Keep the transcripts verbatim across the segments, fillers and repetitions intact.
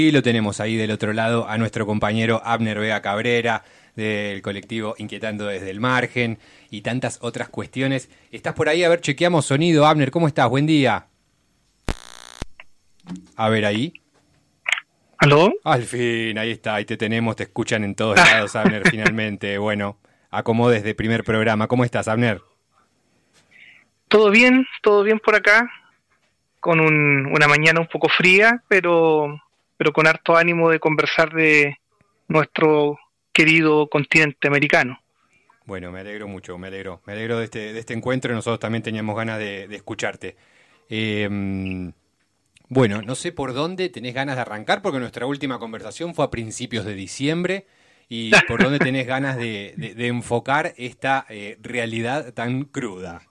Y lo tenemos ahí del otro lado a nuestro compañero Abner Vega Cabrera, del colectivo Inquietando desde el Margen, y tantas otras cuestiones. ¿Estás por ahí? A ver, chequeamos sonido. Abner, ¿cómo estás? Buen día. A ver ahí. ¿Aló? Al fin, ahí está, ahí te tenemos, te escuchan en todos lados, Abner, finalmente. Bueno, acomodes de primer programa. ¿Cómo estás, Abner? Todo bien, todo bien por acá, con un, una mañana un poco fría, pero, pero con harto ánimo de conversar de nuestro querido continente americano. Bueno, me alegro mucho, me alegro. Me alegro de este, de este encuentro. Nosotros también teníamos ganas de, de escucharte. Eh, bueno, no sé por dónde tenés ganas de arrancar, porque nuestra última conversación fue a principios de diciembre. Y por dónde tenés ganas de, de, de enfocar esta eh, realidad tan cruda.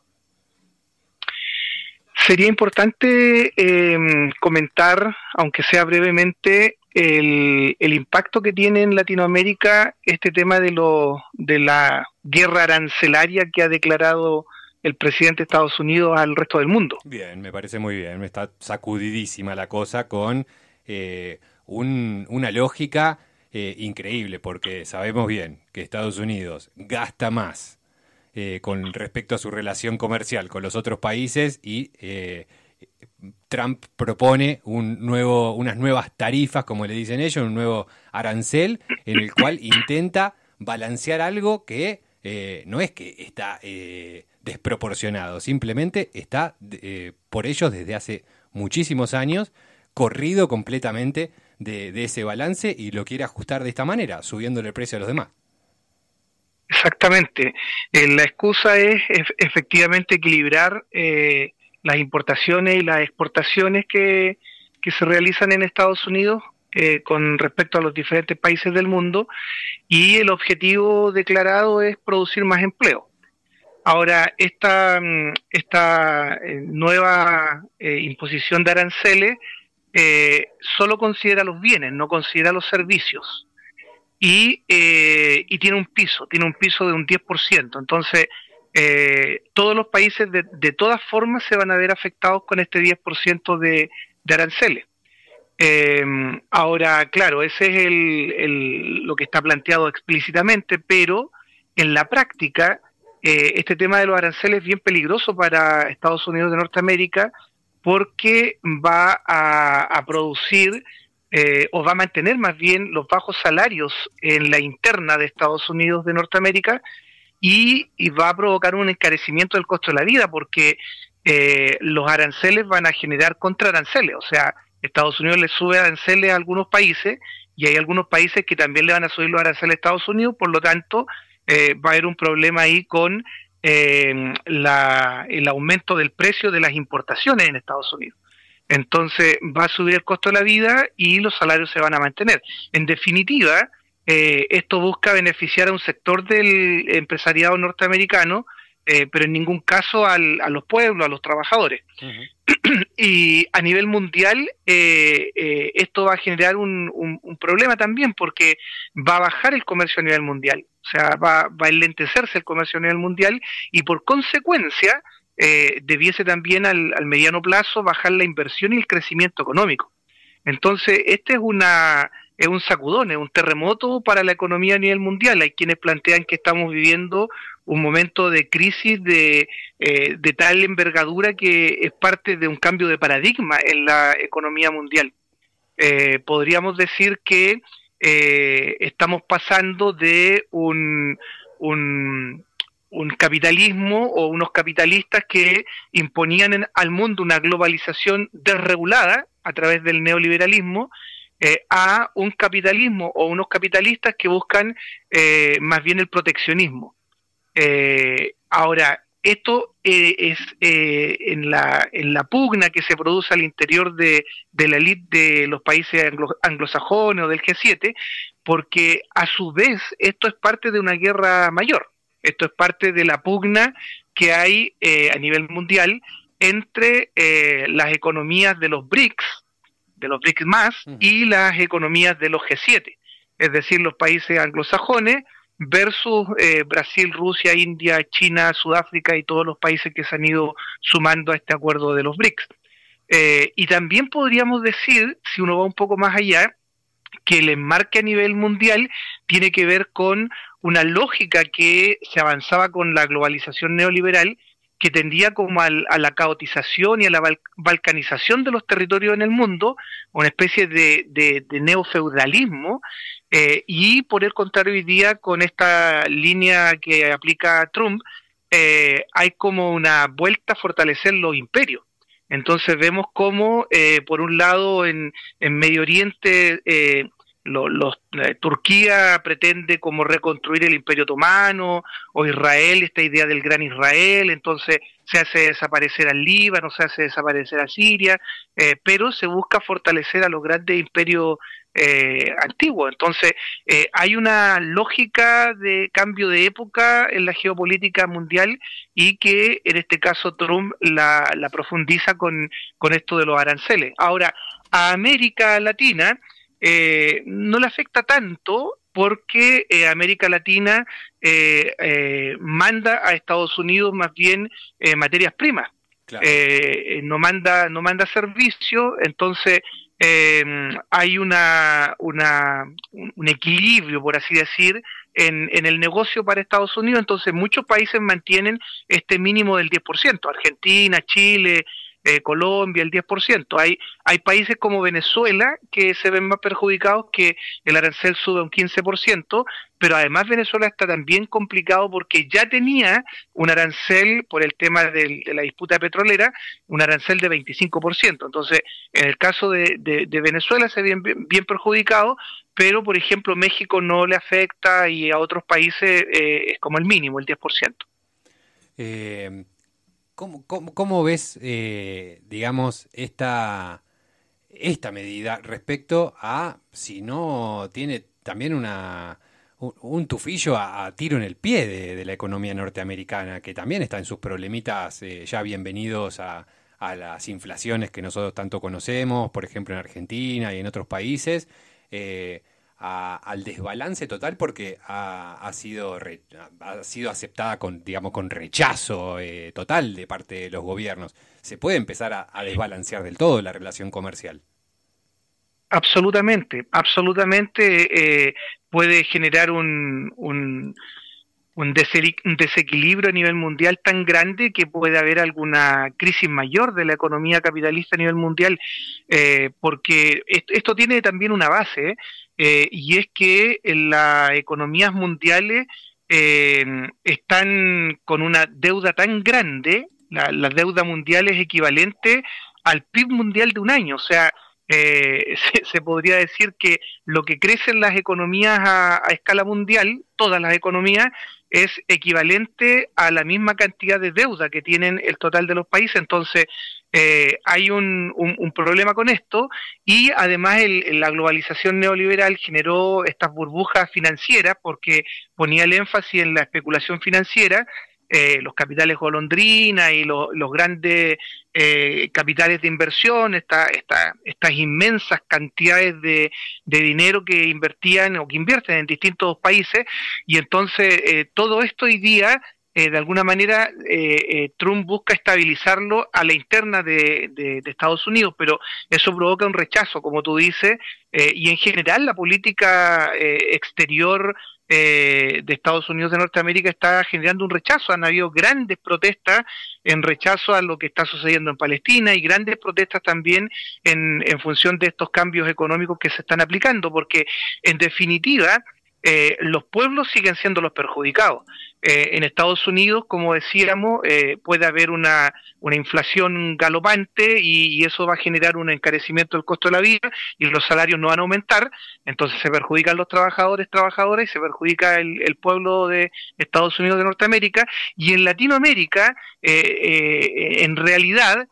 Sería importante eh, comentar, aunque sea brevemente, el, el impacto que tiene en Latinoamérica este tema de, lo, de la guerra arancelaria que ha declarado el presidente de Estados Unidos al resto del mundo. Bien, me parece muy bien. Está sacudidísima la cosa con eh, un, una lógica eh, increíble, porque sabemos bien que Estados Unidos gasta más Eh, con respecto a su relación comercial con los otros países y eh, Trump propone un nuevo, unas nuevas tarifas, como le dicen ellos, un nuevo arancel en el cual intenta balancear algo que eh, no es que está eh, desproporcionado, simplemente está eh, por ellos desde hace muchísimos años corrido completamente de, de ese balance y lo quiere ajustar de esta manera, subiéndole el precio a los demás. Exactamente. Eh, la excusa es ef- efectivamente equilibrar eh, las importaciones y las exportaciones que, que se realizan en Estados Unidos eh, con respecto a los diferentes países del mundo, y el objetivo declarado es producir más empleo. Ahora, esta, mm, esta eh, nueva eh, imposición de aranceles eh, solo considera los bienes, no considera los servicios. Y, eh, y tiene un piso, tiene un piso de un diez por ciento. Entonces, eh, todos los países de, de todas formas se van a ver afectados con este diez por ciento de, de aranceles. Eh, ahora, claro, ese es el, el, lo que está planteado explícitamente, pero en la práctica, eh, este tema de los aranceles es bien peligroso para Estados Unidos de Norteamérica, porque va a, a producir Eh, o va a mantener más bien los bajos salarios en la interna de Estados Unidos de Norteamérica, y, y va a provocar un encarecimiento del costo de la vida, porque eh, los aranceles van a generar contraaranceles. O sea, Estados Unidos le sube aranceles a algunos países y hay algunos países que también le van a subir los aranceles a Estados Unidos. Por lo tanto, eh, va a haber un problema ahí con eh, la, el aumento del precio de las importaciones en Estados Unidos. Entonces va a subir el costo de la vida y los salarios se van a mantener. En definitiva, eh, esto busca beneficiar a un sector del empresariado norteamericano, eh, pero en ningún caso al, a los pueblos, a los trabajadores. Uh-huh. Y a nivel mundial, eh, eh, esto va a generar un, un, un problema también, porque va a bajar el comercio a nivel mundial. O sea, va, va a enlentecerse el comercio a nivel mundial, y por consecuencia Eh, debiese también al, al mediano plazo bajar la inversión y el crecimiento económico. Entonces, este es una es un sacudón, es un terremoto para la economía a nivel mundial. Hay quienes plantean que estamos viviendo un momento de crisis de, eh, de tal envergadura que es parte de un cambio de paradigma en la economía mundial. Eh, podríamos decir que eh, estamos pasando de un... un un capitalismo o unos capitalistas que imponían en, al mundo una globalización desregulada a través del neoliberalismo, eh, a un capitalismo o unos capitalistas que buscan eh, más bien el proteccionismo. Eh, ahora, esto eh, es eh, en, la, en la pugna que se produce al interior de, de la élite de los países anglo, anglosajones o del G siete, porque a su vez esto es parte de una guerra mayor. Esto es parte de la pugna que hay eh, a nivel mundial entre eh, las economías de los BRICS, de los BRICS más, uh-huh, y las economías de los G siete, es decir, los países anglosajones versus eh, Brasil, Rusia, India, China, Sudáfrica y todos los países que se han ido sumando a este acuerdo de los BRICS. Eh, y también podríamos decir, si uno va un poco más allá, que le enmarque a nivel mundial tiene que ver con una lógica que se avanzaba con la globalización neoliberal, que tendía como al, a la caotización y a la bal, balcanización de los territorios en el mundo, una especie de, de, de neofeudalismo, eh, y por el contrario hoy día con esta línea que aplica Trump, eh, hay como una vuelta a fortalecer los imperios. Entonces vemos cómo, eh, por un lado, en, en Medio Oriente, eh, lo, los, eh, Turquía pretende como reconstruir el Imperio Otomano, o Israel, esta idea del Gran Israel, entonces se hace desaparecer al Líbano, se hace desaparecer a Siria, eh, pero se busca fortalecer a los grandes imperios eh, antiguos. Entonces eh, hay una lógica de cambio de época en la geopolítica mundial y que en este caso Trump la, la profundiza con, con esto de los aranceles. Ahora, a América Latina eh, no le afecta tanto porque eh, América Latina eh, eh, manda a Estados Unidos más bien eh, materias primas. Claro. Eh, no manda no manda servicio, entonces eh, hay una, una un equilibrio, por así decir, en, en el negocio para Estados Unidos. Entonces muchos países mantienen este mínimo del diez por ciento, Argentina, Chile, eh, Colombia, el diez por ciento. Hay, hay países como Venezuela que se ven más perjudicados, que el arancel sube un quince por ciento, pero además Venezuela está también complicado porque ya tenía un arancel por el tema del, de la disputa petrolera, un arancel de veinticinco por ciento. Entonces, en el caso de, de, de Venezuela se ve bien, bien perjudicado, pero por ejemplo México no le afecta y a otros países eh, es como el mínimo, el diez por ciento. Eh, ¿cómo, cómo, ¿Cómo ves, eh, digamos, esta, esta medida respecto a si no tiene también una... un tufillo a, a tiro en el pie de, de la economía norteamericana, que también está en sus problemitas eh, ya bienvenidos a, a las inflaciones que nosotros tanto conocemos, por ejemplo en Argentina y en otros países, eh, a, al desbalance total porque ha, ha sido re, ha sido aceptada con, digamos, con rechazo eh, total de parte de los gobiernos. ¿Se puede empezar a, a desbalancear del todo la relación comercial? Absolutamente, absolutamente eh, puede generar un, un, un, un desequilibrio a nivel mundial tan grande que puede haber alguna crisis mayor de la economía capitalista a nivel mundial, eh, porque esto, esto tiene también una base, eh, y es que en las economías mundiales eh, están con una deuda tan grande, la, la deuda mundial es equivalente al P I B mundial de un año, o sea, Eh, se, se podría decir que lo que crecen las economías a, a escala mundial, todas las economías, es equivalente a la misma cantidad de deuda que tienen el total de los países. Entonces eh, hay un, un, un problema con esto, y además el, la globalización neoliberal generó estas burbujas financieras porque ponía el énfasis en la especulación financiera. Eh, los capitales golondrina y lo, los grandes eh, capitales de inversión, esta, esta, estas inmensas cantidades de, de dinero que invertían o que invierten en distintos países, y entonces eh, todo esto hoy día eh, de alguna manera eh, eh, Trump busca estabilizarlo a la interna de, de, de Estados Unidos, pero eso provoca un rechazo, como tú dices, eh, y en general la política eh, exterior Eh, de Estados Unidos de Norteamérica está generando un rechazo. Han habido grandes protestas en rechazo a lo que está sucediendo en Palestina y grandes protestas también en, en función de estos cambios económicos que se están aplicando, porque en definitiva eh, los pueblos siguen siendo los perjudicados. Eh, en Estados Unidos, como decíamos, eh, puede haber una, una inflación galopante y, y eso va a generar un encarecimiento del costo de la vida y los salarios no van a aumentar, entonces se perjudican los trabajadores, trabajadoras y se perjudica el, el pueblo de Estados Unidos de Norteamérica. Y en Latinoamérica, eh, eh, en realidad,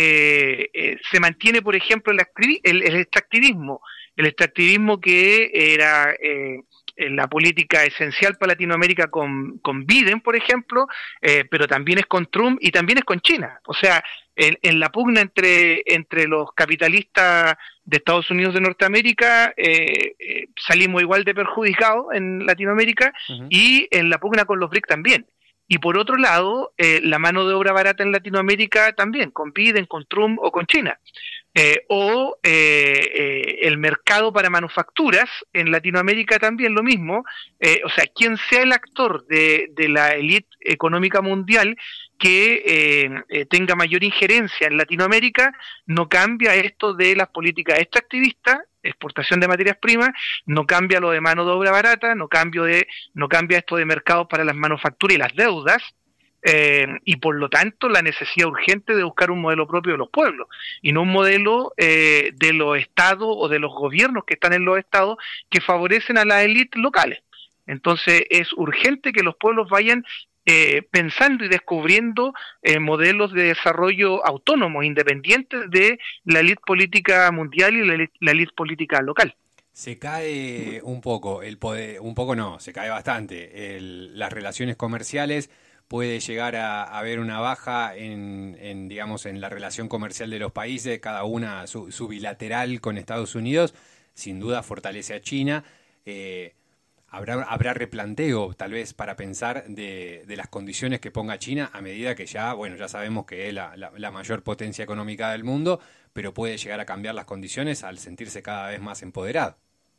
eh, eh, se mantiene, por ejemplo, el, el, el extractivismo, el extractivismo que era... Eh, la política esencial para Latinoamérica con, con Biden, por ejemplo, eh, pero también es con Trump y también es con China. O sea, en, en la pugna entre, entre los capitalistas de Estados Unidos de Norteamérica, eh, eh, salimos igual de perjudicados en Latinoamérica, uh-huh. Y en la pugna con los B R I C también. Y por otro lado, eh, la mano de obra barata en Latinoamérica también, con Biden, con Trump o con China. Eh, o eh, eh, el mercado para manufacturas en Latinoamérica también lo mismo, eh, o sea, quien sea el actor de, de la élite económica mundial que eh, eh, tenga mayor injerencia en Latinoamérica, no cambia esto de las políticas extractivistas, exportación de materias primas, no cambia lo de mano de obra barata, no, cambio de, no cambia esto de mercados para las manufacturas y las deudas, eh, y por lo tanto la necesidad urgente de buscar un modelo propio de los pueblos y no un modelo eh, de los estados o de los gobiernos que están en los estados que favorecen a las élites locales. Entonces es urgente que los pueblos vayan eh, pensando y descubriendo eh, modelos de desarrollo autónomos, independientes de la élite política mundial y la élite, la élite política local. Se cae un poco el poder, un poco no, se cae bastante el, las relaciones comerciales. Puede llegar a, a haber una baja en, en, digamos, en la relación comercial de los países, cada una su, su bilateral con Estados Unidos, sin duda fortalece a China. Eh, habrá, habrá replanteo, tal vez, para pensar de, de las condiciones que ponga China a medida que ya, bueno, ya sabemos que es la, la, la mayor potencia económica del mundo, pero puede llegar a cambiar las condiciones al sentirse cada vez más empoderado.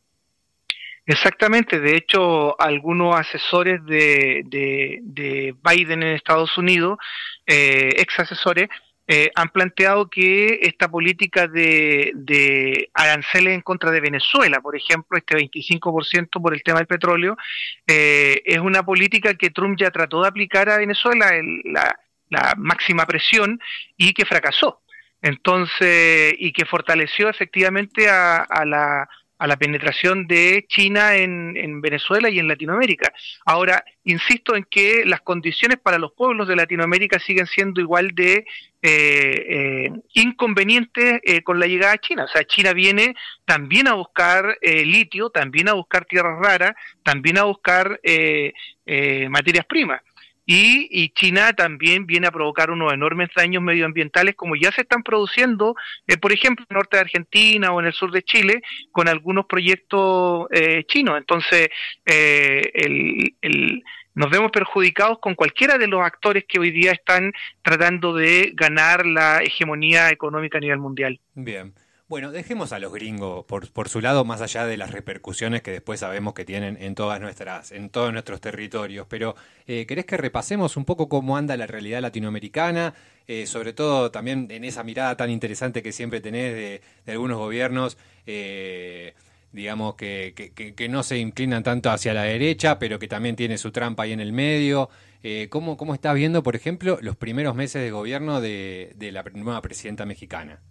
Exactamente, de hecho, algunos asesores de, de, de Biden en Estados Unidos, eh, ex asesores, eh, han planteado que esta política de, de aranceles en contra de Venezuela, por ejemplo, este veinticinco por ciento por el tema del petróleo, eh, es una política que Trump ya trató de aplicar a Venezuela, el, la, la máxima presión, y que fracasó. Entonces, y que fortaleció efectivamente a, a la a la penetración de China en, en Venezuela y en Latinoamérica. Ahora, insisto en que las condiciones para los pueblos de Latinoamérica siguen siendo igual de eh, eh, inconvenientes eh, con la llegada a China. O sea, China viene también a buscar eh, litio, también a buscar tierras raras, también a buscar eh, eh, materias primas. Y, y China también viene a provocar unos enormes daños medioambientales como ya se están produciendo, eh, por ejemplo, en el norte de Argentina o en el sur de Chile, con algunos proyectos eh, chinos. Entonces, eh, el, el, nos vemos perjudicados con cualquiera de los actores que hoy día están tratando de ganar la hegemonía económica a nivel mundial. Bien. Bueno, dejemos a los gringos por, por su lado, más allá de las repercusiones que después sabemos que tienen en todas nuestras, en todos nuestros territorios. Pero, eh, ¿querés que repasemos un poco cómo anda la realidad latinoamericana? Eh, sobre todo también en esa mirada tan interesante que siempre tenés de, de algunos gobiernos, eh, digamos, que, que, que no se inclinan tanto hacia la derecha, pero que también tiene su trampa ahí en el medio. Eh, ¿cómo, ¿Cómo estás viendo, por ejemplo, los primeros meses de gobierno de, de la nueva presidenta mexicana?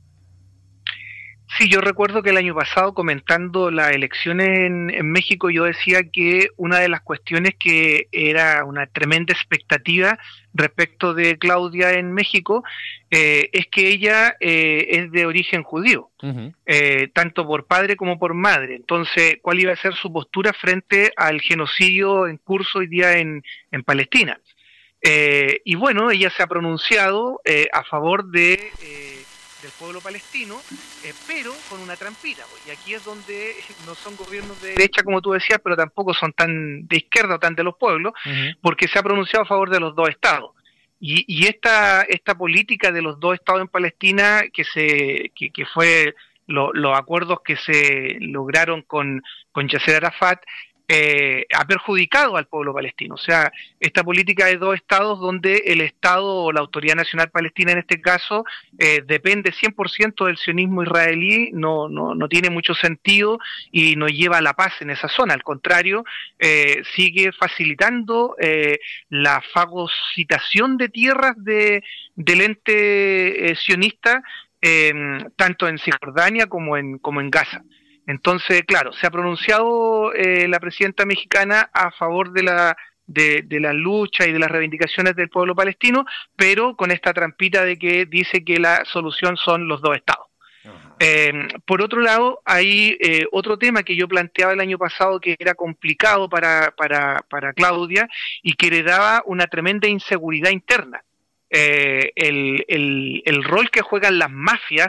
Sí, yo recuerdo que el año pasado, comentando las elecciones en, en México, yo decía que una de las cuestiones que era una tremenda expectativa respecto de Claudia en México eh, es que ella eh, es de origen judío, uh-huh. eh, tanto por padre como por madre. Entonces, ¿cuál iba a ser su postura frente al genocidio en curso hoy día en, en Palestina? Eh, y bueno, ella se ha pronunciado eh, a favor de... Eh, del pueblo palestino, eh, pero con una trampita, y aquí es donde no son gobiernos de derecha, como tú decías, pero tampoco son tan de izquierda o tan de los pueblos, uh-huh. porque se ha pronunciado a favor de los dos estados. Y, y esta, esta política de los dos estados en Palestina, que se que, que fue lo, los acuerdos que se lograron con, con Yasser Arafat, Eh, ha perjudicado al pueblo palestino. O sea, esta política de dos estados donde el Estado o la Autoridad Nacional Palestina en este caso eh, depende cien por ciento del sionismo israelí, no, no, no tiene mucho sentido y no lleva a la paz en esa zona. Al contrario, eh, sigue facilitando eh, la fagocitación de tierras de, del ente eh, sionista eh, tanto en Cisjordania como en, como en Gaza. Entonces, claro, se ha pronunciado eh, la presidenta mexicana a favor de la de, de la lucha y de las reivindicaciones del pueblo palestino, pero con esta trampita de que dice que la solución son los dos estados. Eh, por otro lado, hay eh, otro tema que yo planteaba el año pasado que era complicado para, para, para Claudia y que le daba una tremenda inseguridad interna. Eh, el, el, el rol que juegan las mafias,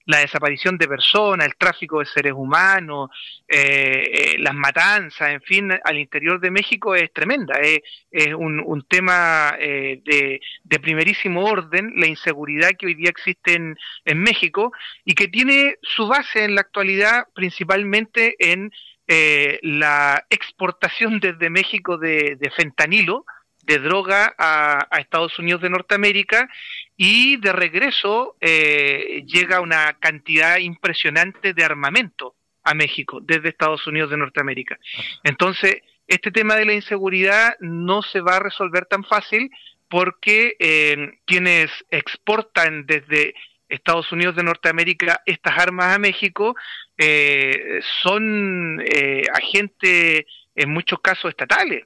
la desaparición de personas, el tráfico de seres humanos, eh, eh, las matanzas, en fin, al interior de México es tremenda. Es, es un, un tema eh, de, de primerísimo orden, la inseguridad que hoy día existe en, en México y que tiene su base en la actualidad principalmente en eh, la exportación desde México de, de fentanilo, de droga a, a Estados Unidos de Norteamérica, y de regreso eh, llega una cantidad impresionante de armamento a México desde Estados Unidos de Norteamérica. Entonces, este tema de la inseguridad no se va a resolver tan fácil porque eh, quienes exportan desde Estados Unidos de Norteamérica estas armas a México eh, son eh, agentes en muchos casos estatales.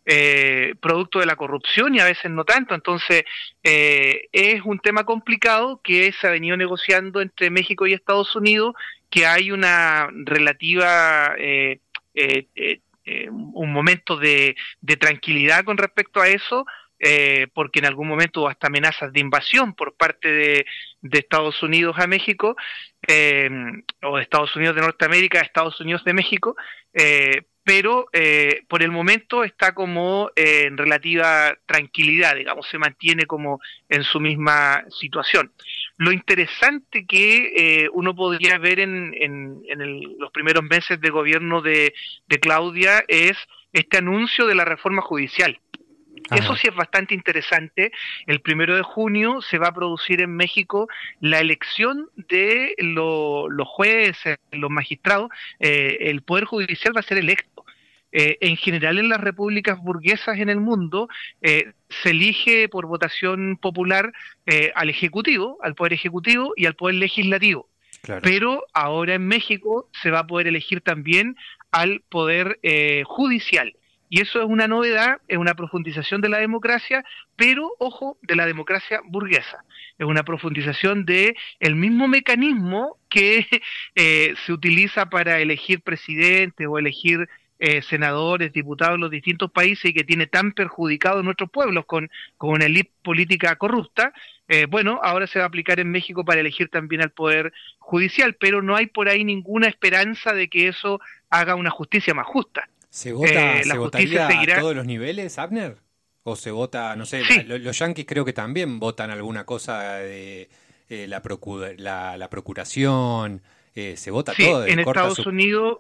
Eh, producto de la corrupción y a veces no tanto. Entonces eh, es un tema complicado que se ha venido negociando entre México y Estados Unidos, que hay una relativa eh, eh, eh, eh, un momento de, de tranquilidad con respecto a eso, eh, porque en algún momento hubo hasta amenazas de invasión por parte de, de Estados Unidos a México, eh, o de Estados Unidos de Norteamérica a Estados Unidos de México, eh, pero eh, por el momento está como eh, en relativa tranquilidad, digamos, se mantiene como en su misma situación. Lo interesante que eh, uno podría ver en, en, en el, los primeros meses de gobierno de, de Claudia es este anuncio de la reforma judicial. Ajá. Eso sí es bastante interesante. El primero de junio se va a producir en México la elección de lo, los jueces, los magistrados. Eh, el Poder Judicial va a ser electo. Eh, en general en las repúblicas burguesas en el mundo eh, se elige por votación popular eh, al Ejecutivo, al Poder Ejecutivo y al Poder Legislativo. Claro. Pero ahora en México se va a poder elegir también al Poder eh, Judicial. Y eso es una novedad, es una profundización de la democracia, pero, ojo, de la democracia burguesa. Es una profundización de el mismo mecanismo que eh, se utiliza para elegir presidente o elegir eh, senadores, diputados en los distintos países y que tiene tan perjudicado a nuestros pueblos con, con una élite política corrupta. Eh, bueno, ahora se va a aplicar en México para elegir también al Poder Judicial, pero no hay por ahí ninguna esperanza de que eso haga una justicia más justa. ¿Se vota, eh, ¿se votaría seguirá... a todos los niveles, Abner? ¿O se vota, no sé, sí. la, los yanquis creo que también votan alguna cosa de eh, la, procura, la, la procuración? Eh, ¿Se vota sí, todo? En Estados su... Unidos,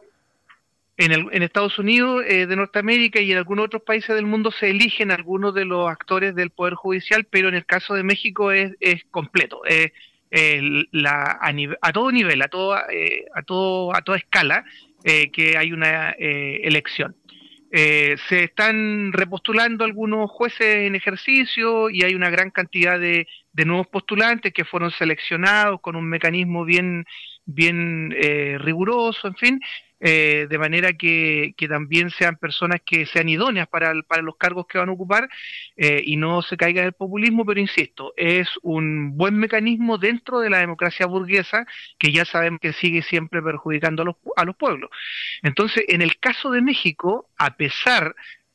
en, el, en Estados Unidos eh, de Norteamérica y en algunos otros países del mundo se eligen algunos de los actores del Poder Judicial, pero en el caso de México es, es completo. Es, eh, la, a, nivel, a todo nivel, a, todo, eh, a, todo, a toda escala. Eh, que hay una eh, elección. Eh, se están repostulando algunos jueces en ejercicio y hay una gran cantidad de, de nuevos postulantes que fueron seleccionados con un mecanismo bien, bien eh, riguroso, en fin, eh, de manera que, que también sean personas que sean idóneas para, para los cargos que van a ocupar eh, y no se caiga en el populismo, pero insisto, es un buen mecanismo dentro de la democracia burguesa que ya sabemos que sigue siempre perjudicando a los, a los pueblos. Entonces, en el caso de México, a pesar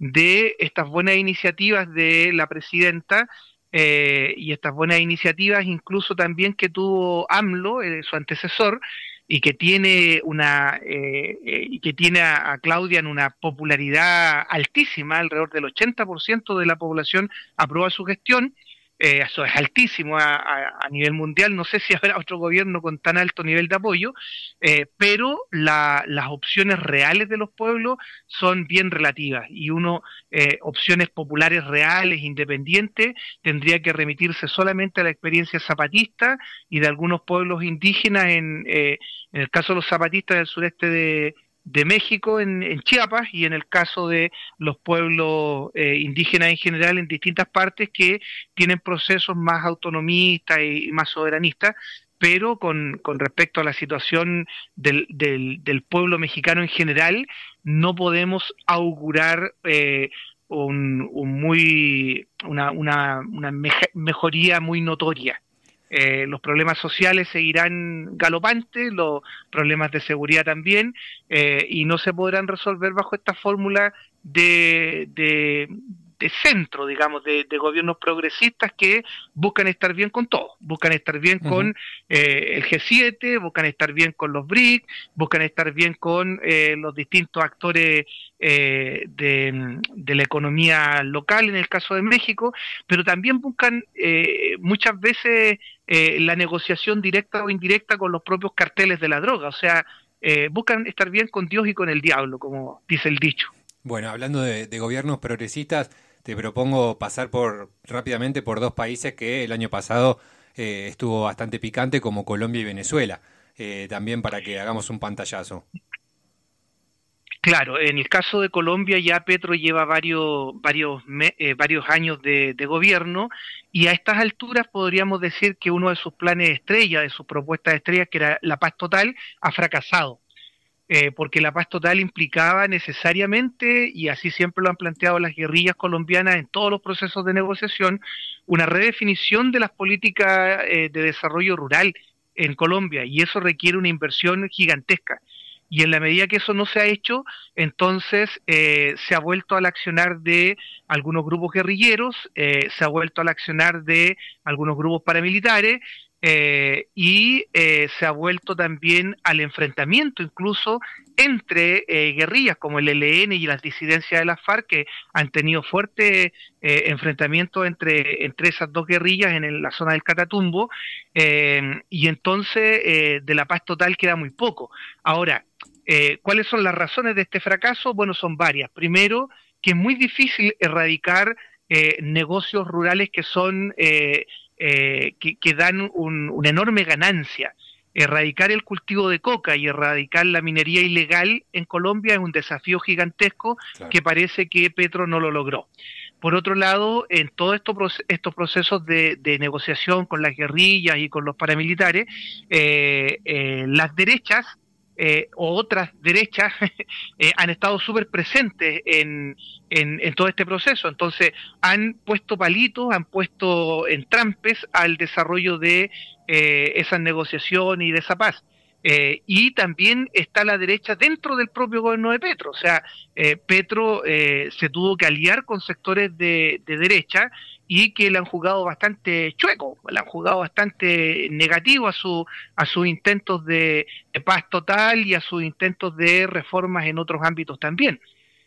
de estas buenas iniciativas de la presidenta, eh, y estas buenas iniciativas incluso también que tuvo AMLO, eh, su antecesor, y que tiene una eh, eh, y que tiene a, a Claudia en una popularidad altísima, alrededor del ochenta por ciento de la población aprueba su gestión. Eh, eso es altísimo a, a, a nivel mundial, no sé si habrá otro gobierno con tan alto nivel de apoyo, eh, pero la, las opciones reales de los pueblos son bien relativas y uno, eh, opciones populares reales, independientes, tendría que remitirse solamente a la experiencia zapatista y de algunos pueblos indígenas, en, eh, en el caso de los zapatistas del sureste de de México en, en Chiapas y en el caso de los pueblos eh, indígenas en general en distintas partes que tienen procesos más autonomistas y, y más soberanistas, pero con, con respecto a la situación del, del, del pueblo mexicano en general no podemos augurar eh, un, un muy una, una, una mejoría muy notoria. Eh, los problemas sociales seguirán galopantes, los problemas de seguridad también, eh, y no se podrán resolver bajo esta fórmula de, de, de centro, digamos, de, de gobiernos progresistas que buscan estar bien con todo, buscan estar bien uh-huh. con eh, el G siete, buscan estar bien con los B R I C, buscan estar bien con eh, los distintos actores eh, de, de la economía local, en el caso de México, pero también buscan eh, muchas veces eh, la negociación directa o indirecta con los propios carteles de la droga, o sea, eh, buscan estar bien con Dios y con el diablo, como dice el dicho. Bueno, hablando de, de gobiernos progresistas, te propongo pasar por rápidamente por dos países que el año pasado eh, estuvo bastante picante, como Colombia y Venezuela, eh, también para que hagamos un pantallazo. Claro, en el caso de Colombia ya Petro lleva varios varios me, eh, varios años de, de gobierno y a estas alturas podríamos decir que uno de sus planes estrella, de sus propuestas estrellas, que era la paz total, ha fracasado. Eh, porque la paz total implicaba necesariamente, y así siempre lo han planteado las guerrillas colombianas en todos los procesos de negociación, una redefinición de las políticas eh, de desarrollo rural en Colombia, y eso requiere una inversión gigantesca. Y en la medida que eso no se ha hecho, entonces eh, se ha vuelto al accionar de algunos grupos guerrilleros, eh, se ha vuelto al accionar de algunos grupos paramilitares, Eh, y eh, se ha vuelto también al enfrentamiento incluso entre eh, guerrillas como el E L N y las disidencias de las FARC, que han tenido fuerte eh, enfrentamientos entre, entre esas dos guerrillas en el, la zona del Catatumbo, eh, y entonces eh, de la paz total queda muy poco. Ahora, eh, ¿cuáles son las razones de este fracaso? Bueno, son varias. Primero, que es muy difícil erradicar eh, negocios rurales que son... Eh, Eh, que, que dan un, una enorme ganancia. Erradicar el cultivo de coca y erradicar la minería ilegal en Colombia es un desafío gigantesco, claro, que parece que Petro no lo logró. Por otro lado, en todos esto, estos procesos de, de negociación con las guerrillas y con los paramilitares, eh, eh, las derechas Eh, o otras derechas eh, han estado súper presentes en, en, en todo este proceso. Entonces han puesto palitos, han puesto entrampes al desarrollo de eh, esas negociaciones y de esa paz. Eh, y también está la derecha dentro del propio gobierno de Petro. O sea, eh, Petro eh, se tuvo que aliar con sectores de, de derecha y que le han jugado bastante chueco, le han jugado bastante negativo a su a sus intentos de, de paz total y a sus intentos de reformas en otros ámbitos también.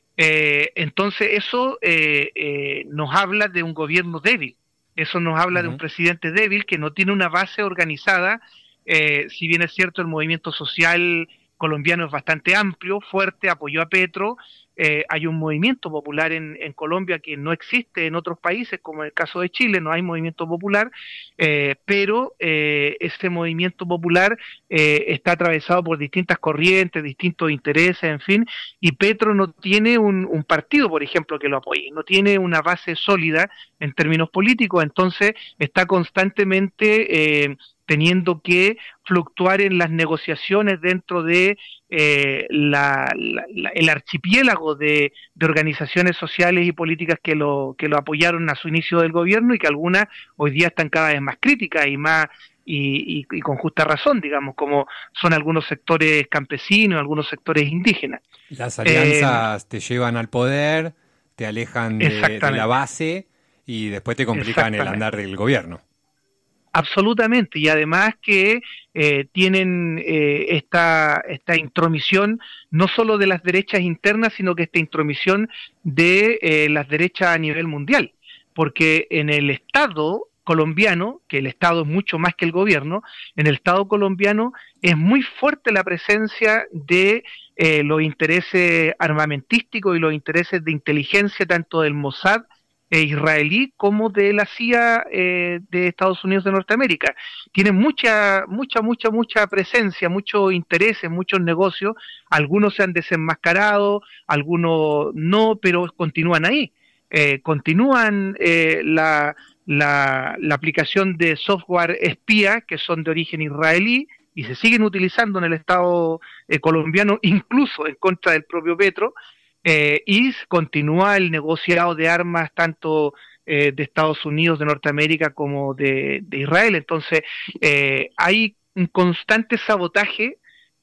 Eh, entonces eso eh, eh, nos habla de un gobierno débil, eso nos habla uh-huh. de un presidente débil que no tiene una base organizada. Eh, si bien es cierto, el movimiento social colombiano es bastante amplio, fuerte, apoyó a Petro. Eh, hay un movimiento popular en, en Colombia que no existe en otros países, como en el caso de Chile, no hay movimiento popular, eh, pero eh, ese movimiento popular eh, está atravesado por distintas corrientes, distintos intereses, en fin, y Petro no tiene un, un partido, por ejemplo, que lo apoye, no tiene una base sólida en términos políticos, entonces está constantemente eh, teniendo que fluctuar en las negociaciones dentro de eh, la, la, la, el archipiélago de, de organizaciones sociales y políticas que lo, que lo apoyaron a su inicio del gobierno y que algunas hoy día están cada vez más críticas y más y, y, y con justa razón, digamos, como son algunos sectores campesinos, algunos sectores indígenas. Las alianzas eh, te llevan al poder, te alejan de, de la base y después te complican el andar del gobierno. Absolutamente, y además que eh, tienen eh, esta, esta intromisión no solo de las derechas internas, sino que esta intromisión de eh, las derechas a nivel mundial, porque en el Estado colombiano, que el Estado es mucho más que el gobierno, en el Estado colombiano es muy fuerte la presencia de eh, los intereses armamentísticos y los intereses de inteligencia tanto del Mossad Eh, israelí como de la C I A eh, de Estados Unidos de Norteamérica. Tienen mucha, mucha, mucha, mucha presencia, muchos intereses, muchos negocios. Algunos se han desenmascarado, algunos no, pero continúan ahí. Eh, continúan eh, la, la, la aplicación de software espía que son de origen israelí y se siguen utilizando en el Estado eh, colombiano, incluso en contra del propio Petro. Eh, y continúa el negociado de armas tanto eh, de Estados Unidos, de Norteamérica, como de, de Israel. Entonces, eh, hay un constante sabotaje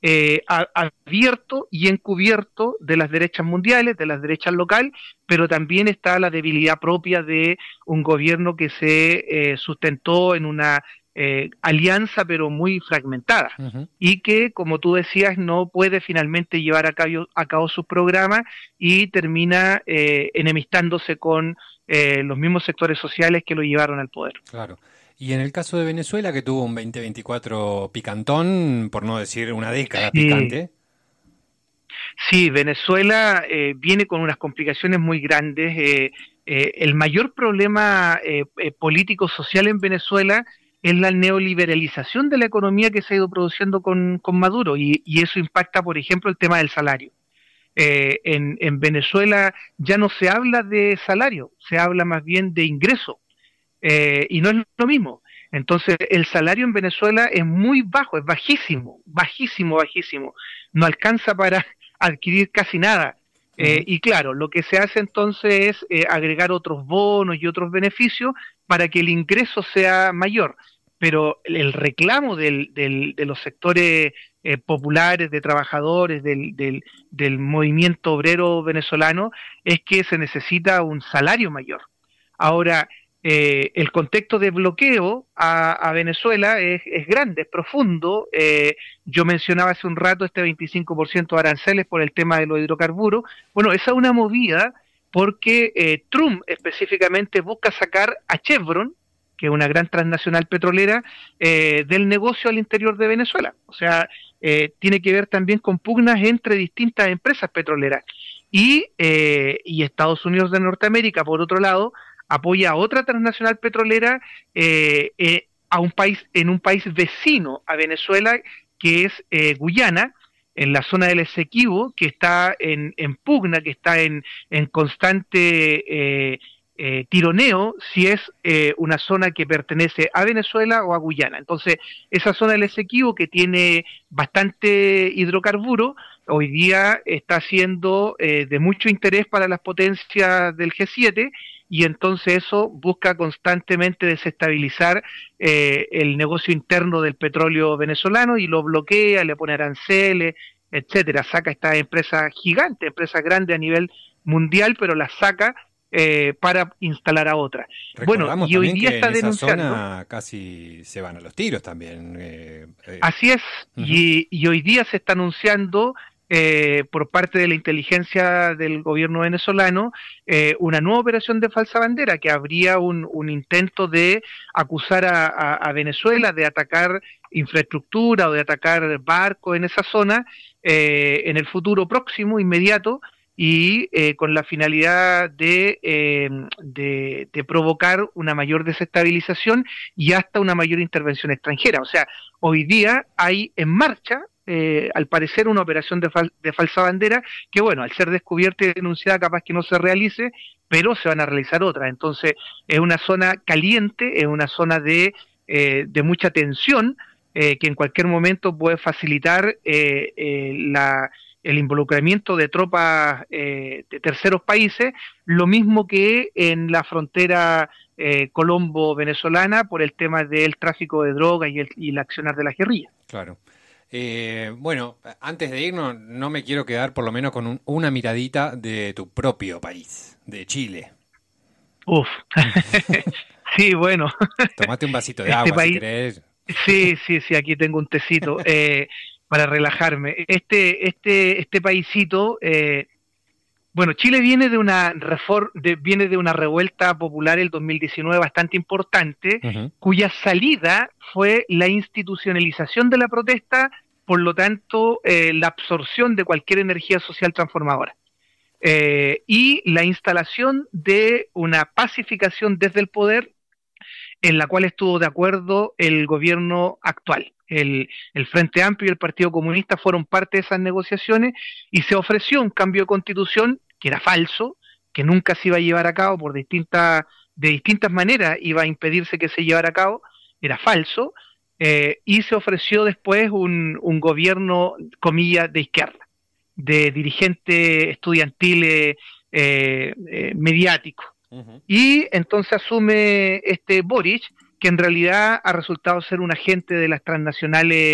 eh, a, abierto y encubierto de las derechas mundiales, de las derechas locales, pero también está la debilidad propia de un gobierno que se eh, sustentó en una eh, alianza pero muy fragmentada uh-huh. y que, como tú decías, no puede finalmente llevar a cabo, a cabo sus programas y termina eh, enemistándose con eh, los mismos sectores sociales que lo llevaron al poder. Claro. Y en el caso de Venezuela, que tuvo un veinte veinticuatro picantón, por no decir una década sí. picante. Sí, Venezuela eh, viene con unas complicaciones muy grandes. Eh, eh, el mayor problema eh, eh, político-social en Venezuela es la neoliberalización de la economía que se ha ido produciendo con, con Maduro, y, y eso impacta, por ejemplo, el tema del salario. Eh, en, en Venezuela ya no se habla de salario, se habla más bien de ingreso. Eh, y no es lo mismo. Entonces, el salario en Venezuela es muy bajo, es bajísimo, bajísimo, bajísimo. No alcanza para adquirir casi nada. Eh, uh-huh. Y claro, lo que se hace entonces es eh, agregar otros bonos y otros beneficios para que el ingreso sea mayor. Pero el reclamo del, del, de los sectores eh, populares, de trabajadores, del, del, del movimiento obrero venezolano, es que se necesita un salario mayor. Ahora, Eh, el contexto de bloqueo a, a Venezuela es, es grande, es profundo. Eh, yo mencionaba hace un rato este veinticinco por ciento de aranceles por el tema de los hidrocarburos. Bueno, esa es una movida porque eh, Trump específicamente busca sacar a Chevron, que es una gran transnacional petrolera, eh, del negocio al interior de Venezuela. O sea, eh, tiene que ver también con pugnas entre distintas empresas petroleras. Y, eh, y Estados Unidos de Norteamérica, por otro lado, apoya a otra transnacional petrolera eh, eh, a un país, en un país vecino a Venezuela, que es eh, Guyana, en la zona del Esequibo, que está en, en pugna, que está en, en constante eh, eh, tironeo, si es eh, una zona que pertenece a Venezuela o a Guyana. Entonces, esa zona del Esequibo, que tiene bastante hidrocarburo, hoy día está siendo eh, de mucho interés para las potencias del G siete, y entonces eso busca constantemente desestabilizar eh, el negocio interno del petróleo venezolano y lo bloquea, le pone aranceles, etcétera. Saca estas empresas gigantes, empresas grandes a nivel mundial, pero las saca eh, para instalar a otras. Recordamos bueno, y hoy día que está en denunciando. Esa zona casi se van a los tiros también. Eh, eh. Así es, uh-huh. y, y hoy día se está anunciando Eh, por parte de la inteligencia del gobierno venezolano, eh, una nueva operación de falsa bandera, que habría un, un intento de acusar a, a, a Venezuela de atacar infraestructura o de atacar barcos en esa zona eh, en el futuro próximo, inmediato, y eh, con la finalidad de, eh, de, de provocar una mayor desestabilización y hasta una mayor intervención extranjera. O sea, hoy día hay en marcha Eh, al parecer una operación de, fal de falsa bandera que, bueno, al ser descubierta y denunciada capaz que no se realice, pero se van a realizar otras. Entonces es una zona caliente, es una zona de, eh, de mucha tensión eh, que en cualquier momento puede facilitar eh, eh, la, el involucramiento de tropas eh, de terceros países, lo mismo que en la frontera eh, colombo-venezolana por el tema del tráfico de drogas y el, y el accionar de la guerrilla. Claro. Eh, bueno, antes de irnos, no me quiero quedar por lo menos con un, una miradita de tu propio país, de Chile. Uf, sí, bueno. Tomate un vasito de agua, este país, si querés. Sí, sí, sí, aquí tengo un tecito eh, para relajarme. Este, este, este paisito, eh, bueno, Chile viene de una reform, de, viene de una revuelta popular el dos mil diecinueve bastante importante, uh-huh. cuya salida fue la institucionalización de la protesta, por lo tanto, eh, la absorción de cualquier energía social transformadora. Eh, y la instalación de una pacificación desde el poder, en la cual estuvo de acuerdo el gobierno actual. El, el Frente Amplio y el Partido Comunista fueron parte de esas negociaciones y se ofreció un cambio de constitución que era falso, que nunca se iba a llevar a cabo por distintas, de distintas maneras, iba a impedirse que se llevara a cabo, era falso, eh, y se ofreció después un, un gobierno, comillas, de izquierda, de dirigente estudiantil eh, eh, mediático. Uh-huh. Y entonces asume este Boric, que en realidad ha resultado ser un agente de las transnacionales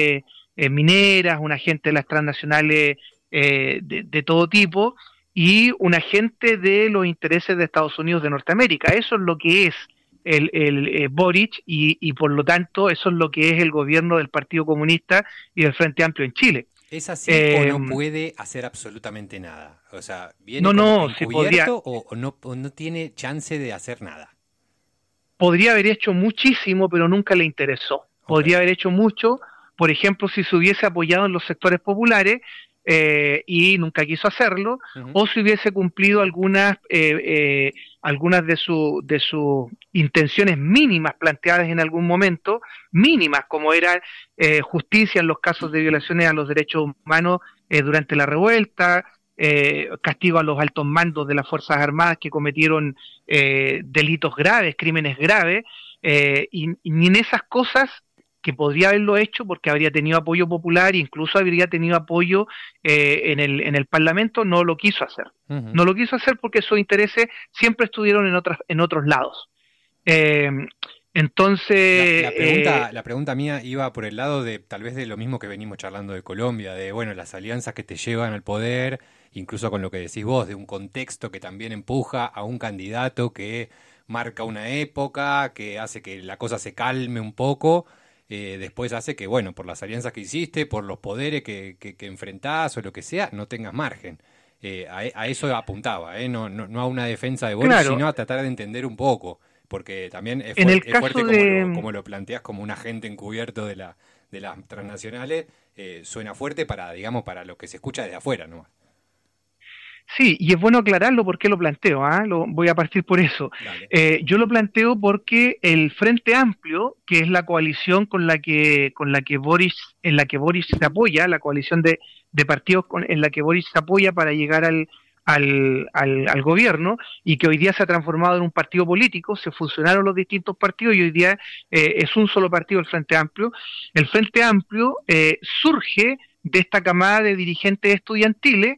eh, mineras, un agente de las transnacionales eh, de, de todo tipo y un agente de los intereses de Estados Unidos de Norteamérica. Eso es lo que es el, el eh, Boric y, y por lo tanto eso es lo que es el gobierno del Partido Comunista y del Frente Amplio en Chile. ¿Es así Eh, o no puede hacer absolutamente nada? O sea, ¿viene no, como no, sí podría, encubierto o, o no, o no tiene chance de hacer nada? podría haber hecho muchísimo, pero nunca le interesó. Ok. Podría haber hecho mucho, por ejemplo, si se hubiese apoyado en los sectores populares eh, y nunca quiso hacerlo, Ujú. o si hubiese cumplido algunas eh, eh, algunas de sus de sus intenciones mínimas planteadas en algún momento, mínimas como era eh, justicia en los casos de violaciones a los derechos humanos eh, durante la revuelta, eh, castigo a los altos mandos de las Fuerzas Armadas que cometieron eh, delitos graves, crímenes graves, eh, y, y ni en esas cosas que podría haberlo hecho porque habría tenido apoyo popular, incluso habría tenido apoyo eh, en, el, en el Parlamento, no lo quiso hacer. Ujú. No lo quiso hacer porque sus intereses siempre estuvieron en, otras, en otros lados. Eh, entonces, La, la eh, pregunta, la pregunta mía iba por el lado de tal vez de lo mismo que venimos charlando de Colombia, de bueno, las alianzas que te llevan al poder, incluso con lo que decís vos, de un contexto que también empuja a un candidato que marca una época, que hace que la cosa se calme un poco, eh, después hace que, bueno, por las alianzas que hiciste, por los poderes que, que, que enfrentás o lo que sea, no tengas margen. Eh, a, a eso apuntaba, ¿eh? No, no, no a una defensa de Boris, claro, sino a tratar de entender un poco. Porque también es en el fuerte, es fuerte caso como lo, de, como lo planteas como un agente encubierto de la, de las transnacionales, eh, suena fuerte para, digamos, para lo que se escucha desde afuera, ¿no? sí, y es bueno aclararlo porque lo planteo, ¿ah? Lo, voy a partir por eso. Dale. Eh, yo lo planteo porque el Frente Amplio, que es la coalición con la que, con la que Boris, en la que Boris se apoya, la coalición de, de partidos con, en la que Boris se apoya para llegar al, al, al, al gobierno y que hoy día se ha transformado en un partido político, se fusionaron los distintos partidos y hoy día eh, es un solo partido el Frente Amplio. El Frente Amplio eh, surge de esta camada de dirigentes estudiantiles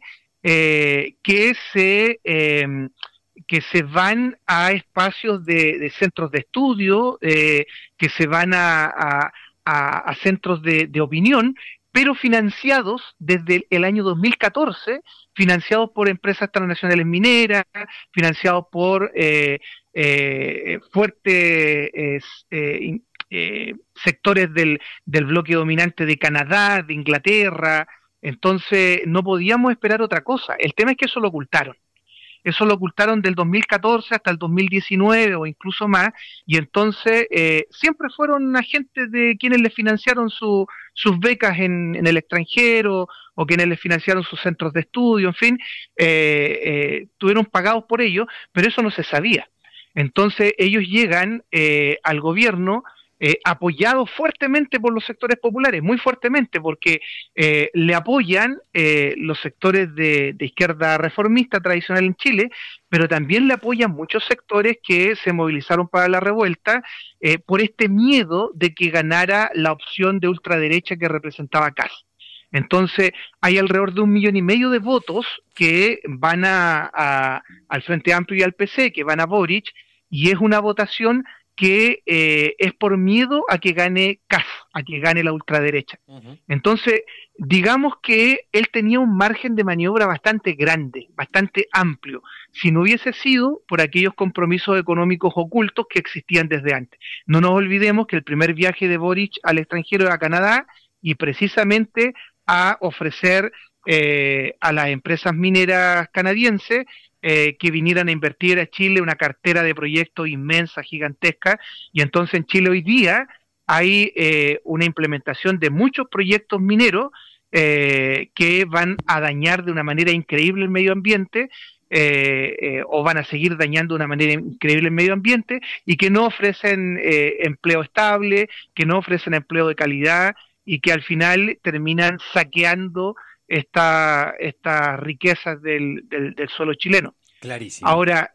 eh, que se eh, que se van a espacios de, de centros de estudio, eh, que se van a, a, a, a centros de, de opinión, pero financiados desde el, el año dos mil catorce, financiados por empresas transnacionales mineras, financiados por eh, eh, fuertes eh, eh, sectores del, del bloque dominante de Canadá, de Inglaterra. Entonces no podíamos esperar otra cosa. El tema es que eso lo ocultaron. Eso lo ocultaron del dos mil catorce hasta el dos mil diecinueve o incluso más, y entonces eh, siempre fueron agentes de quienes les financiaron su, sus becas en, en el extranjero o quienes les financiaron sus centros de estudio, en fin, eh, eh, tuvieron pagados por ello, pero eso no se sabía. Entonces ellos llegan eh, al gobierno eh, apoyados fuertemente por los sectores populares, muy fuertemente, porque eh, le apoyan eh, los sectores de, de izquierda reformista tradicional en Chile, pero también le apoyan muchos sectores que se movilizaron para la revuelta eh, por este miedo de que ganara la opción de ultraderecha que representaba Kast. Entonces, hay alrededor de un millón y medio de votos que van a, a, al Frente Amplio y al P C, que van a Boric, y es una votación que eh, es por miedo a que gane Kast, a que gane la ultraderecha. Uh-huh. Entonces, digamos que él tenía un margen de maniobra bastante grande, bastante amplio, si no hubiese sido por aquellos compromisos económicos ocultos que existían desde antes. No nos olvidemos que el primer viaje de Boric al extranjero era a Canadá y precisamente a ofrecer eh, a las empresas mineras canadienses Eh, que vinieran a invertir a Chile una cartera de proyectos inmensa, gigantesca, y entonces en Chile hoy día hay eh, una implementación de muchos proyectos mineros eh, que van a dañar de una manera increíble el medio ambiente, eh, eh, o van a seguir dañando de una manera increíble el medio ambiente, y que no ofrecen eh, empleo estable, que no ofrecen empleo de calidad, y que al final terminan saqueando Esta, estas riquezas del, del, del suelo chileno. Clarísimo. Ahora,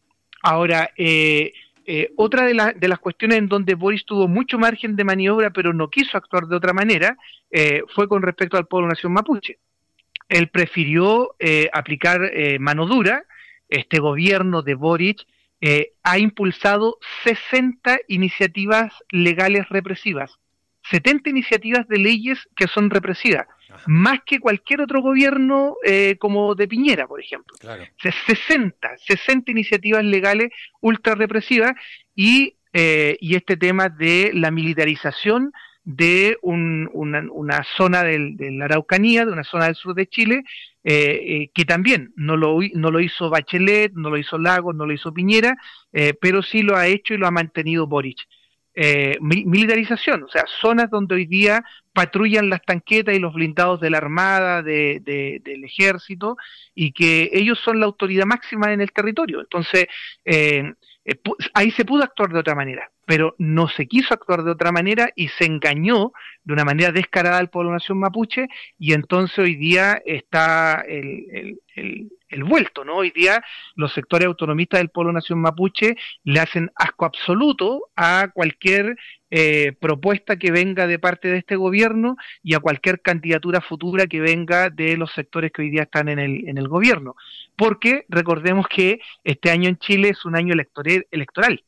ahora eh, eh, otra de, la, de las cuestiones en donde Boris tuvo mucho margen de maniobra, pero no quiso actuar de otra manera, eh, fue con respecto al pueblo nación mapuche. Él prefirió eh, aplicar eh, mano dura. Este gobierno de Boric eh, ha impulsado sesenta iniciativas legales represivas. setenta iniciativas de leyes que son represivas, Ajá. más que cualquier otro gobierno eh, como de Piñera, por ejemplo. Claro. sesenta, sesenta iniciativas legales ultra represivas y, eh, y este tema de la militarización de un, una, una zona del, de la Araucanía, de una zona del sur de Chile, eh, eh, que también no lo, no lo hizo Bachelet, no lo hizo Lagos, no lo hizo Piñera, eh, pero sí lo ha hecho y lo ha mantenido Boric. Eh, mi, militarización, o sea, zonas donde hoy día patrullan las tanquetas y los blindados de la Armada, de, de, del Ejército, y que ellos son la autoridad máxima en el territorio. Entonces, eh, eh, ahí se pudo actuar de otra manera, pero no se quiso actuar de otra manera y se engañó de una manera descarada al pueblo nación mapuche, y entonces hoy día está el, el, el, el vuelto, ¿no? Hoy día los sectores autonomistas del pueblo nación mapuche le hacen asco absoluto a cualquier eh, propuesta que venga de parte de este gobierno y a cualquier candidatura futura que venga de los sectores que hoy día están en el, en el gobierno. Porque recordemos que este año en Chile es un año electoral, electoral.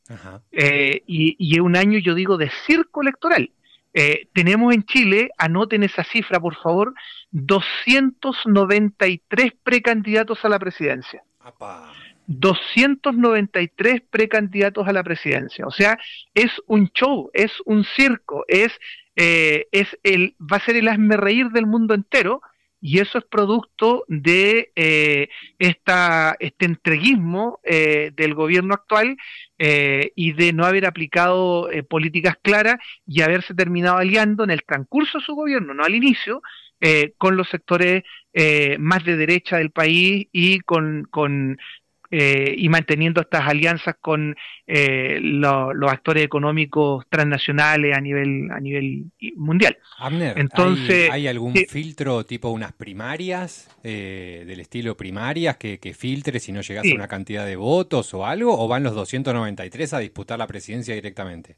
Eh, y, y es un año, yo digo, de circo electoral. Eh, tenemos en Chile, anoten esa cifra por favor, doscientos noventa y tres precandidatos a la presidencia. Apá. doscientos noventa y tres precandidatos a la presidencia. O sea, es un show, es un circo, es, eh, es el, va a ser el hazmerreír del mundo entero, y eso es producto de eh, esta, este entreguismo eh, del gobierno actual eh, y de no haber aplicado eh, políticas claras y haberse terminado aliando en el transcurso de su gobierno, no al inicio, eh, con los sectores eh, más de derecha del país y con... con Eh, y manteniendo estas alianzas con eh, lo, los actores económicos transnacionales a nivel a nivel mundial. Abner, Entonces, ¿hay, hay algún sí. filtro tipo unas primarias, eh, del estilo primarias, que, que filtre si no llegas sí. a una cantidad de votos o algo? ¿O van los doscientos noventa y tres a disputar la presidencia directamente?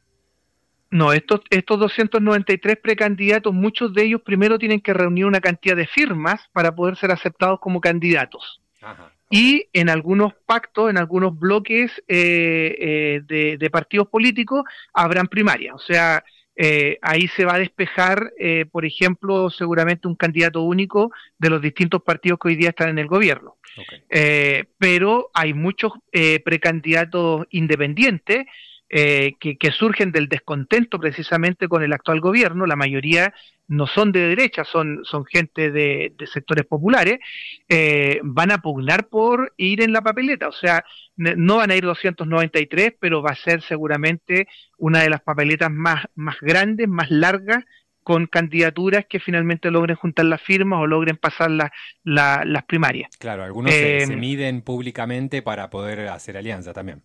No, estos, estos doscientos noventa y tres precandidatos, muchos de ellos primero tienen que reunir una cantidad de firmas para poder ser aceptados como candidatos. Ajá. Y en algunos pactos, en algunos bloques eh, eh, de, de partidos políticos, habrán primarias. O sea, eh, ahí se va a despejar, eh, por ejemplo, seguramente un candidato único de los distintos partidos que hoy día están en el gobierno. Okay. Eh, pero hay muchos eh, precandidatos independientes eh, que, que surgen del descontento precisamente con el actual gobierno. La mayoría no son de derecha, son, son gente de, de sectores populares, eh, van a pugnar por ir en la papeleta. O sea, no van a ir doscientos noventa y tres, pero va a ser seguramente una de las papeletas más, más grandes, más largas, con candidaturas que finalmente logren juntar las firmas o logren pasar la, la, las primarias. Claro, algunos eh, se, se miden públicamente para poder hacer alianza también.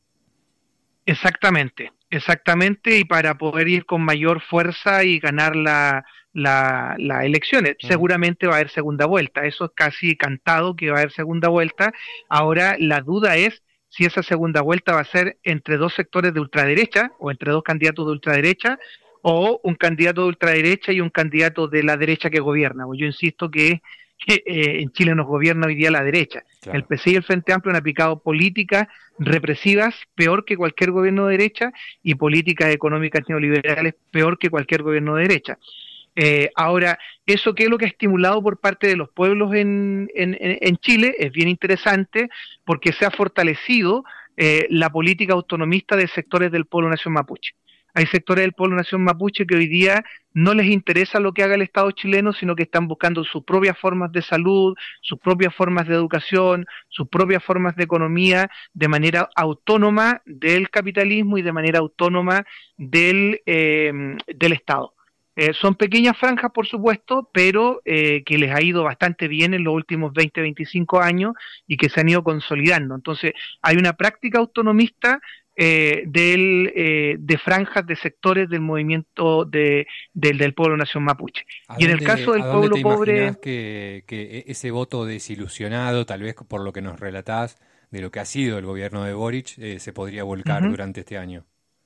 Exactamente, exactamente, y para poder ir con mayor fuerza y ganar la, la, las elecciones. Uh-huh. Seguramente va a haber segunda vuelta, eso es casi cantado que va a haber segunda vuelta. Ahora la duda es si esa segunda vuelta va a ser entre dos sectores de ultraderecha o entre dos candidatos de ultraderecha o un candidato de ultraderecha y un candidato de la derecha que gobierna. Yo insisto que que eh, en Chile nos gobierna hoy día la derecha. Claro. El P C y el Frente Amplio han aplicado políticas represivas peor que cualquier gobierno de derecha y políticas económicas neoliberales peor que cualquier gobierno de derecha. Eh, ahora, ¿eso qué es lo que ha estimulado por parte de los pueblos en, en, en Chile? Es bien interesante porque se ha fortalecido eh, la política autonomista de sectores del pueblo nación mapuche. Hay sectores del pueblo nación mapuche que hoy día no les interesa lo que haga el Estado chileno, sino que están buscando sus propias formas de salud, sus propias formas de educación, sus propias formas de economía, de manera autónoma del capitalismo y de manera autónoma del, eh, del Estado. Eh, son pequeñas franjas, por supuesto, pero eh, que les ha ido bastante bien en los últimos veinte, veinticinco años y que se han ido consolidando. Entonces, hay una práctica autonomista Eh, del, eh, de franjas de sectores del movimiento de, del, del pueblo nación mapuche. Y en el caso del pueblo te pobre... Que, que ese voto desilusionado, tal vez por lo que nos relatás, de lo que ha sido el gobierno de Boric, eh, se podría volcar uh-huh. durante este año?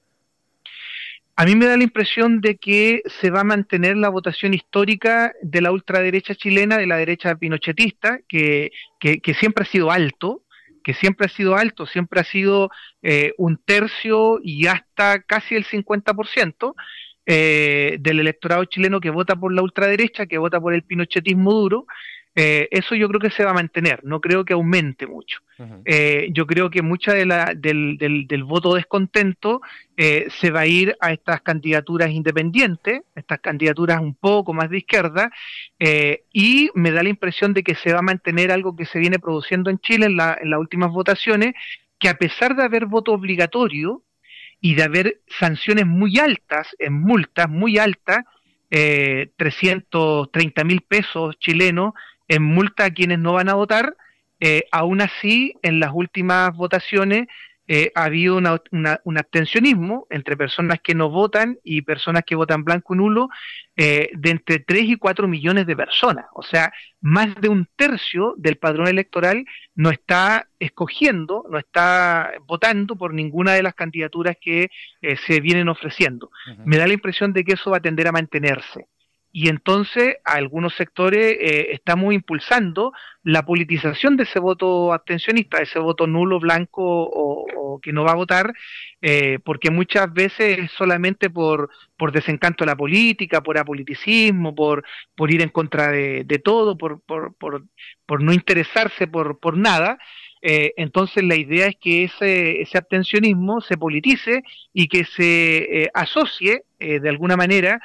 A mí me da la impresión de que se va a mantener la votación histórica de la ultraderecha chilena, de la derecha pinochetista, que, que, que siempre ha sido alto, que siempre ha sido alto, siempre ha sido eh, un tercio y hasta casi el cincuenta por ciento, eh, del electorado chileno que vota por la ultraderecha, que vota por el pinochetismo duro. Eh, eso yo creo que se va a mantener, no creo que aumente mucho. Uh-huh. Eh, yo creo que mucha de la, del, del, del voto descontento eh, se va a ir a estas candidaturas independientes, estas candidaturas un poco más de izquierda, eh, y me da la impresión de que se va a mantener algo que se viene produciendo en Chile en, la, en las últimas votaciones, que a pesar de haber voto obligatorio y de haber sanciones muy altas, en multas muy altas, eh, trescientos treinta mil pesos chilenos, en multa a quienes no van a votar, eh, aún así en las últimas votaciones eh, ha habido una, una, un abstencionismo entre personas que no votan y personas que votan blanco y nulo eh, de entre tres y cuatro millones de personas. O sea, más de un tercio del padrón electoral no está escogiendo, no está votando por ninguna de las candidaturas que eh, se vienen ofreciendo. Uh-huh. Me da la impresión de que eso va a tender a mantenerse. Y entonces a algunos sectores eh, estamos impulsando la politización de ese voto abstencionista, ese voto nulo, blanco o, o que no va a votar, eh, porque muchas veces es solamente por, por desencanto de la política, por apoliticismo, por, por ir en contra de, de todo, por, por, por, por no interesarse por, por nada. Eh, entonces la idea es que ese, ese abstencionismo se politice y que se eh, asocie eh, de alguna manera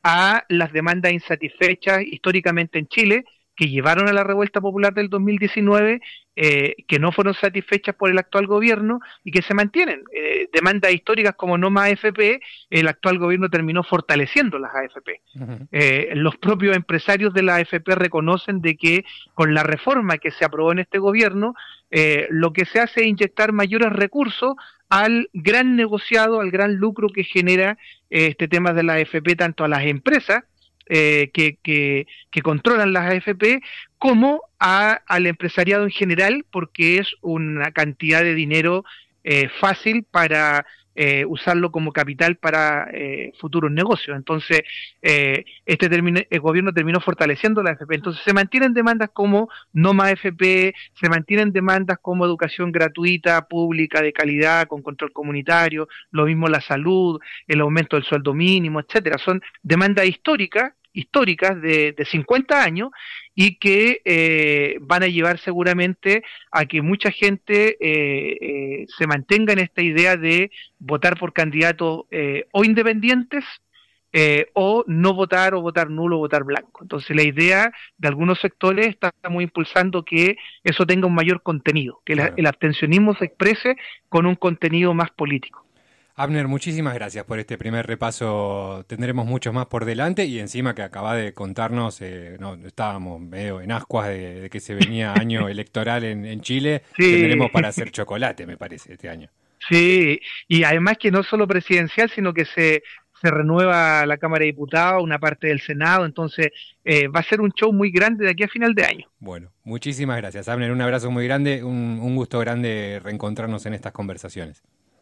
a las demandas insatisfechas históricamente en Chile, que llevaron a la revuelta popular del dos mil diecinueve, eh, que no fueron satisfechas por el actual gobierno y que se mantienen. Eh, demandas históricas como no más A F P, el actual gobierno terminó fortaleciendo las A F P. Uh-huh. Eh, los propios empresarios de la A F P reconocen de que con la reforma que se aprobó en este gobierno, eh, lo que se hace es inyectar mayores recursos al gran negociado, al gran lucro que genera eh, este tema de la A F P, tanto a las empresas eh, que, que, que controlan las A F P, como a, al empresariado en general, porque es una cantidad de dinero eh, fácil para eh, usarlo como capital para eh, futuros negocios. Entonces, eh, este termine, el gobierno terminó fortaleciendo la A F P. Entonces, se mantienen demandas como no más A F P, se mantienen demandas como educación gratuita, pública, de calidad, con control comunitario, lo mismo la salud, el aumento del sueldo mínimo, etcétera. Son demandas históricas, históricas de, de cincuenta años y que eh, van a llevar seguramente a que mucha gente eh, eh, se mantenga en esta idea de votar por candidatos eh, o independientes eh, o no votar o votar nulo o votar blanco. Entonces la idea de algunos sectores está muy impulsando que eso tenga un mayor contenido, que claro. la, el abstencionismo se exprese con un contenido más político. Abner, muchísimas gracias por este primer repaso. Tendremos muchos más por delante y encima que acaba de contarnos, eh, no, estábamos medio en ascuas de, de que se venía año electoral en, en Chile. Sí. Tendremos para hacer chocolate, me parece, este año. Sí, y además que no solo presidencial, sino que se, se renueva la Cámara de Diputados, una parte del Senado, entonces eh, va a ser un show muy grande de aquí a final de año. Bueno, muchísimas gracias, Abner, un abrazo muy grande, un, un gusto grande reencontrarnos en estas conversaciones.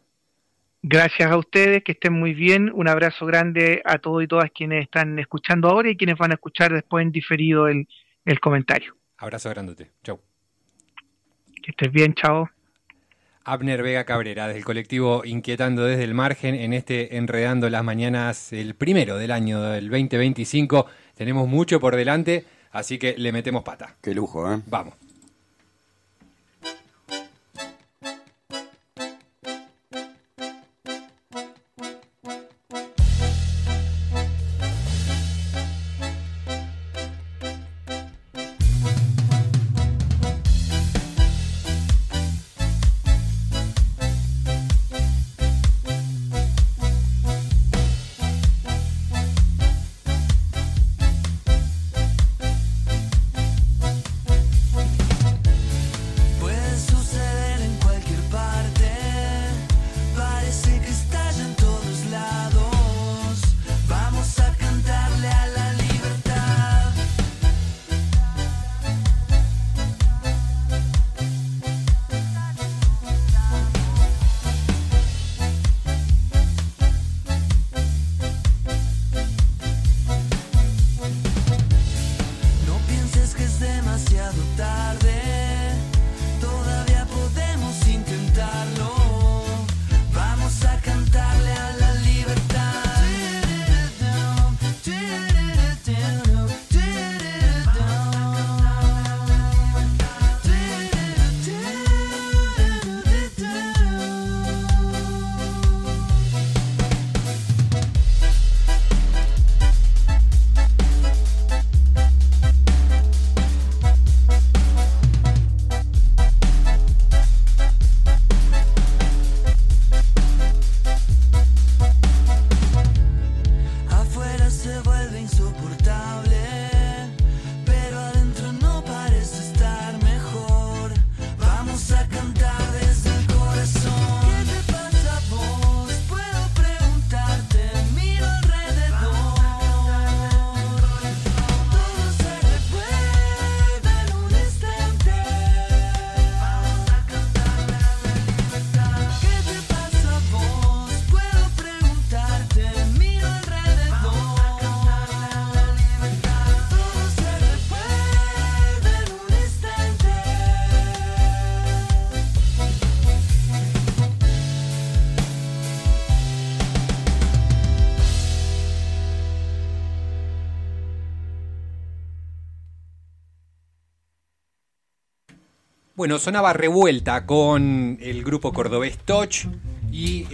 Gracias a ustedes, que estén muy bien. Un abrazo grande a todos y todas quienes están escuchando ahora y quienes van a escuchar después en diferido el, el comentario. Abrazo grandote. Chau. Que estés bien, chao. Abner Vega Cabrera, del colectivo Inquietando desde el Margen, en este Enredando las Mañanas, el primero del año del veinte veinticinco. Tenemos mucho por delante, así que le metemos pata. Qué lujo, ¿eh? Vamos. Bueno, sonaba Revuelta con el grupo cordobés Toch y